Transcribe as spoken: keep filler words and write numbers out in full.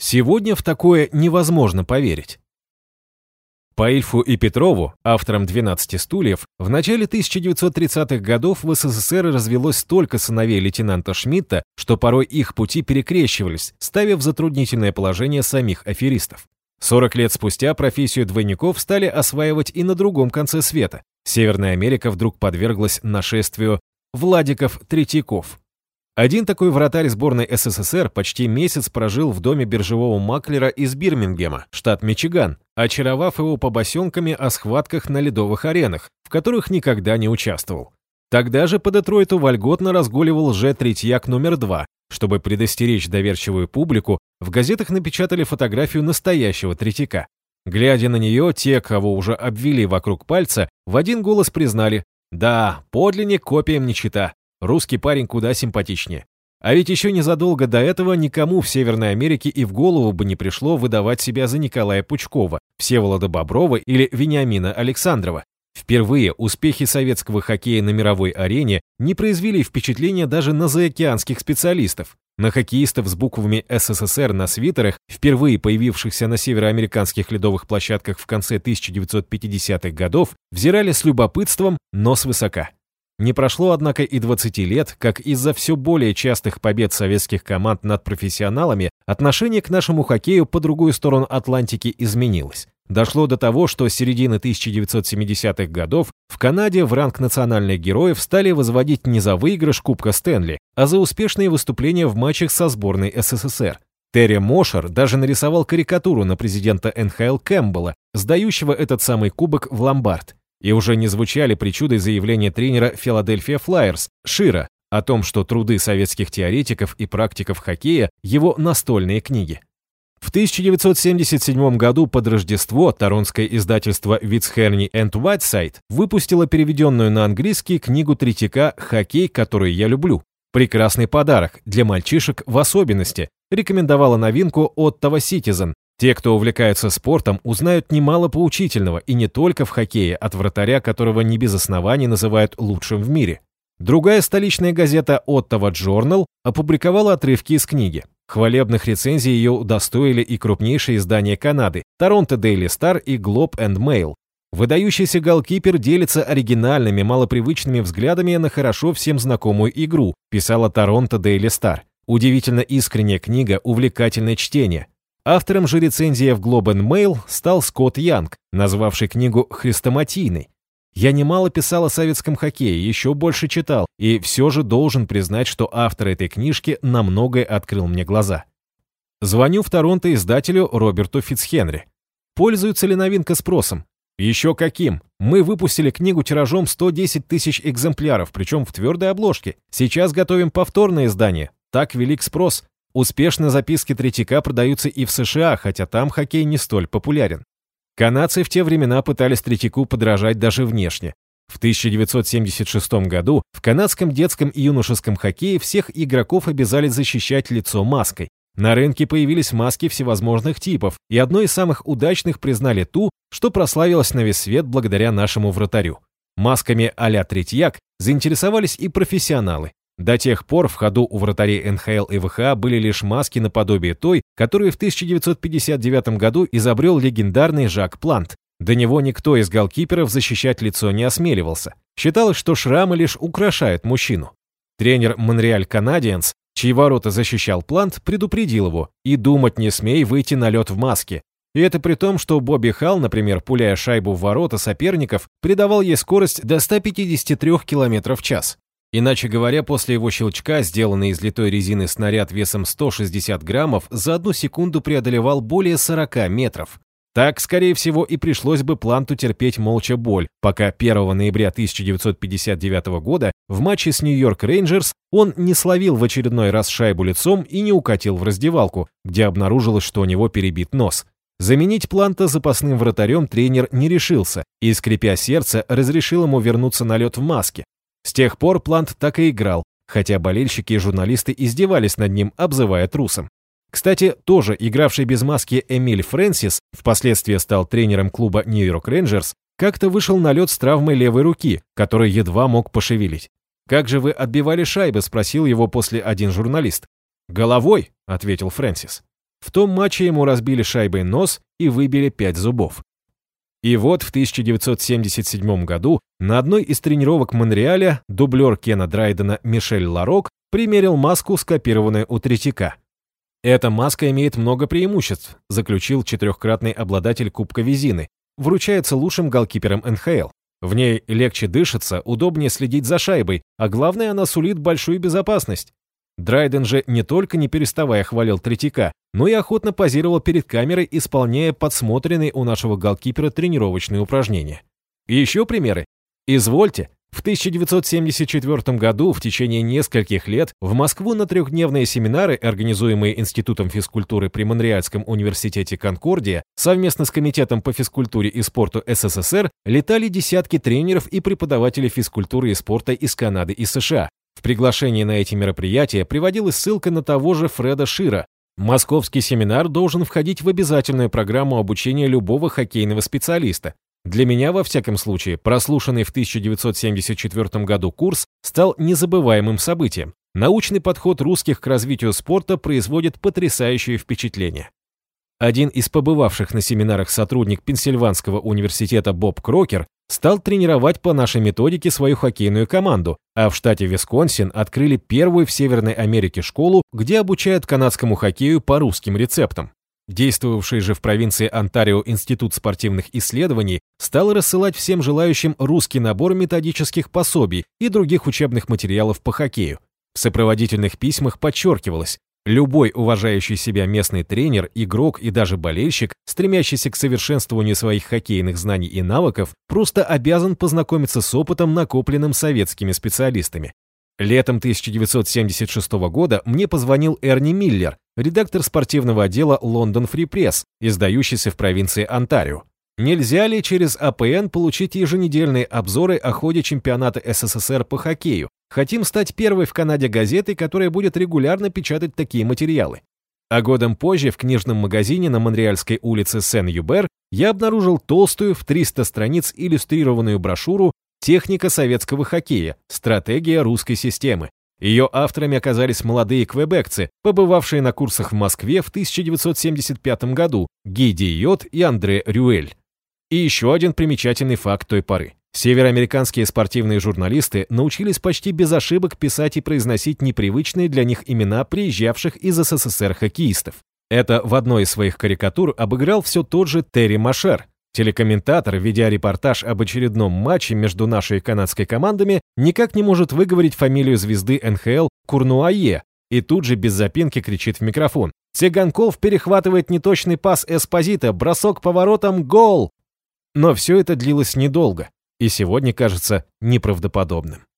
Сегодня в такое невозможно поверить. По Ильфу и Петрову, авторам «двенадцати стульев», в начале тысяча девятьсот тридцатых годов в СССР развелось столько сыновей лейтенанта Шмидта, что порой их пути перекрещивались, ставя в затруднительное положение самих аферистов. сорок лет спустя профессию двойников стали осваивать и на другом конце света. Северная Америка вдруг подверглась нашествию Владиков-Третьяков. Один такой вратарь сборной СССР почти месяц прожил в доме биржевого маклера из Бирмингема, штат Мичиган, очаровав его побосенками о схватках на ледовых аренах, в которых никогда не участвовал. Тогда же по Детройту вольготно разгуливал лже-третьяк номер два. Чтобы предостеречь доверчивую публику, в газетах напечатали фотографию настоящего Третьяка. Глядя на нее, те, кого уже обвели вокруг пальца, в один голос признали: «Да, подлинник копиям не чита. Русский парень куда симпатичнее». А ведь еще незадолго до этого никому в Северной Америке и в голову бы не пришло выдавать себя за Николая Пучкова, Всеволода Боброва или Вениамина Александрова. Впервые успехи советского хоккея на мировой арене не произвели впечатления даже на заокеанских специалистов. На хоккеистов с буквами СССР на свитерах, впервые появившихся на североамериканских ледовых площадках в конце тысяча девятьсот пятидесятых годов, взирали с любопытством, но свысока. Не прошло, однако, и двадцати лет, как из-за все более частых побед советских команд над профессионалами отношение к нашему хоккею по другую сторону Атлантики изменилось. Дошло до того, что с середины тысяча девятьсот семидесятых годов в Канаде в ранг национальных героев стали возводить не за выигрыш Кубка Стэнли, а за успешные выступления в матчах со сборной СССР. Терри Мошер даже нарисовал карикатуру на президента эн ха эл Кэмпбелла, сдающего этот самый кубок в ломбард. И уже не звучали причудой заявления тренера Филадельфия Флайерс Шира о том, что труды советских теоретиков и практиков хоккея – его настольные книги. В тысяча девятьсот семьдесят седьмом году под Рождество торонское издательство Вицхерни энд Уайтсайд выпустило переведенную на английский книгу Третьяка «Хоккей, который я люблю». Прекрасный подарок, для мальчишек в особенности, рекомендовала новинку Ottawa Citizen. Те, кто увлекается спортом, узнают немало поучительного, и не только в хоккее, от вратаря, которого не без оснований называют лучшим в мире. Другая столичная газета Ottawa Journal опубликовала отрывки из книги. Хвалебных рецензий ее удостоили и крупнейшие издания Канады – Toronto Daily Star и Globe and Mail. Выдающийся голкипер делится оригинальными, малопривычными взглядами на хорошо всем знакомую игру, писала Toronto Daily Star. Удивительно искренняя книга, увлекательное чтение. Автором же рецензии в Globe and Mail стал Скотт Янг, назвавший книгу хрестоматийной. «Я немало писал о советском хоккее, еще больше читал, и все же должен признать, что автор этой книжки на многое открыл мне глаза». Звоню в Торонто издателю Роберту Фицхенри. Пользуется ли новинка спросом? Еще каким. Мы выпустили книгу тиражом сто десять тысяч экземпляров, причем в твердой обложке. Сейчас готовим повторное издание. Так велик спрос. Успешно записки Третьяка продаются и в США, хотя там хоккей не столь популярен. Канадцы в те времена пытались Третьяку подражать даже внешне. В тысяча девятьсот семьдесят шестом году в канадском детском и юношеском хоккее всех игроков обязали защищать лицо маской. На рынке появились маски всевозможных типов, и одной из самых удачных признали ту, что прославилась на весь свет благодаря нашему вратарю. Масками а-ля Третьяк заинтересовались и профессионалы. До тех пор в ходу у вратарей эн ха эл и вэ ха а были лишь маски наподобие той, которую в тысяча девятьсот пятьдесят девятом году изобрел легендарный Жак Плант. До него никто из голкиперов защищать лицо не осмеливался. Считалось, что шрамы лишь украшают мужчину. Тренер Монреаль Канадиенс, чьи ворота защищал Плант, предупредил его: «И думать не смей выйти на лед в маске». И это при том, что Бобби Халл, например, пуляя шайбу в ворота соперников, придавал ей скорость до ста пятидесяти трёх километров в час. Иначе говоря, после его щелчка, сделанный из литой резины снаряд весом сто шестьдесят граммов за одну секунду преодолевал более сорока метров. Так, скорее всего, и пришлось бы Планту терпеть молча боль, пока первого ноября тысяча девятьсот пятьдесят девятого года в матче с Нью-Йорк Рейнджерс он не словил в очередной раз шайбу лицом и не укатил в раздевалку, где обнаружилось, что у него перебит нос. Заменить Планта запасным вратарем тренер не решился и, скрипя сердце, разрешил ему вернуться на лед в маске. С тех пор Плант так и играл, хотя болельщики и журналисты издевались над ним, обзывая трусом. Кстати, тоже игравший без маски Эмиль Фрэнсис, впоследствии стал тренером клуба Нью-Йорк Рейнджерс, как-то вышел на лед с травмой левой руки, которой едва мог пошевелить. «Как же вы отбивали шайбы?» – спросил его после один журналист. «Головой», – ответил Фрэнсис. В том матче ему разбили шайбой нос и выбили пять зубов. И вот в тысяча девятьсот семьдесят седьмом году на одной из тренировок Монреаля дублер Кена Драйдена Мишель Ларок примерил маску, скопированную у Третьяка. «Эта маска имеет много преимуществ», заключил четырехкратный обладатель Кубка Визины, вручается лучшим голкипером эн ха эл. В ней легче дышится, удобнее следить за шайбой, а главное, она сулит большую безопасность. Драйден же не только не переставая хвалил Третьяка, но и охотно позировал перед камерой, исполняя подсмотренные у нашего голкипера тренировочные упражнения. И еще примеры. Извольте, в тысяча девятьсот семьдесят четвёртом году в течение нескольких лет в Москву на трехдневные семинары, организуемые Институтом физкультуры при Монреальском университете Конкордия, совместно с Комитетом по физкультуре и спорту эс эс эс эр, летали десятки тренеров и преподавателей физкультуры и спорта из Канады и США. В приглашении на эти мероприятия приводилась ссылка на того же Фреда Шира. Московский семинар должен входить в обязательную программу обучения любого хоккейного специалиста. Для меня, во всяком случае, прослушанный в тысяча девятьсот семьдесят четвёртом году курс стал незабываемым событием. Научный подход русских к развитию спорта производит потрясающее впечатление. Один из побывавших на семинарах сотрудник Пенсильванского университета Боб Крокер стал тренировать по нашей методике свою хоккейную команду, а в штате Висконсин открыли первую в Северной Америке школу, где обучают канадскому хоккею по русским рецептам. Действовавший же в провинции Онтарио Институт спортивных исследований стал рассылать всем желающим русский набор методических пособий и других учебных материалов по хоккею. В сопроводительных письмах подчеркивалось: любой уважающий себя местный тренер, игрок и даже болельщик, стремящийся к совершенствованию своих хоккейных знаний и навыков, просто обязан познакомиться с опытом, накопленным советскими специалистами. Летом тысяча девятьсот семьдесят шестого года мне позвонил Эрни Миллер, редактор спортивного отдела London Free Press, издающийся в провинции Онтарио. Нельзя ли через а пэ эн получить еженедельные обзоры о ходе чемпионата эс эс эс эр по хоккею? Хотим стать первой в Канаде газетой, которая будет регулярно печатать такие материалы. А годом позже в книжном магазине на Монреальской улице Сен-Юбер я обнаружил толстую в триста страниц иллюстрированную брошюру «Техника советского хоккея. Стратегия русской системы». Ее авторами оказались молодые квебекцы, побывавшие на курсах в Москве в тысяча девятьсот семьдесят пятом году, Гиди Йот и Андре Рюэль. И еще один примечательный факт той поры. Североамериканские спортивные журналисты научились почти без ошибок писать и произносить непривычные для них имена приезжавших из эс эс эс эр хоккеистов. Это в одной из своих карикатур обыграл все тот же Терри Машер. Телекомментатор, ведя репортаж об очередном матче между нашей и канадской командами, никак не может выговорить фамилию звезды эн ха эл Курнуае и тут же без запинки кричит в микрофон: «Цыганков перехватывает неточный пас Эспозито, бросок поворотом, гол!» Но все это длилось недолго и сегодня кажется неправдоподобным.